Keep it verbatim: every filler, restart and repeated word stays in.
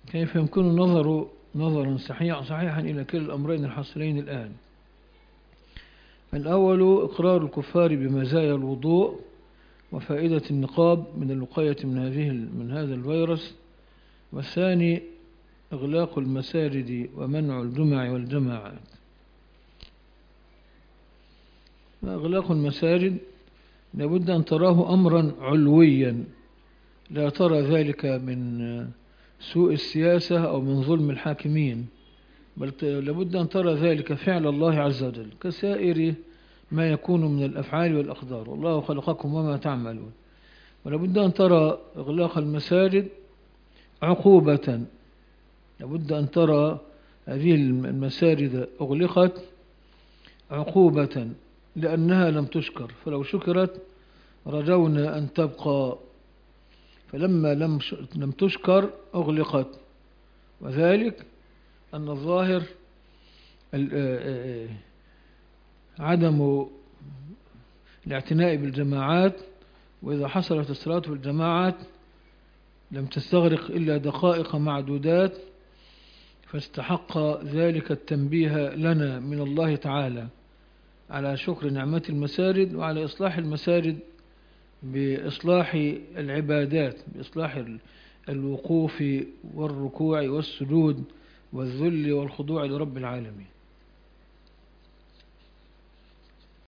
كيف يمكن النظر نظرا صحيحا صحيحا إلى كلا الأمرين الحاصلين الآن؟ الأول إقرار الكفار بمزايا الوضوء وفائدة النقاب من الوقاية من هذه من هذا الفيروس، والثاني إغلاق المساجد ومنع الجمع والجماعات. إغلاق المساجد لابد أن تراه أمرا علويا، لا ترى ذلك من سوء السياسة أو من ظلم الحاكمين، بل لابد أن ترى ذلك فعل الله عز وجل كسائر ما يكون من الأفعال والأقدار، والله خلقكم وما تعملون. ولابد أن ترى إغلاق المساجد عقوبة، لابد أن ترى هذه المساجد أغلقت عقوبة لأنها لم تشكر، فلو شكرت رجونا أن تبقى، فلما لم لم تشكر أغلقت. وذلك أن الظاهر عدم الاعتناء بالجماعات، وإذا حصلت الصلاة في الجماعات لم تستغرق إلا دقائق معدودات، فاستحق ذلك التنبيه لنا من الله تعالى على شكر نعمة المساجد وعلى إصلاح المساجد بإصلاح العبادات، بإصلاح الوقوف والركوع والسجود والذل والخضوع لرب العالمين.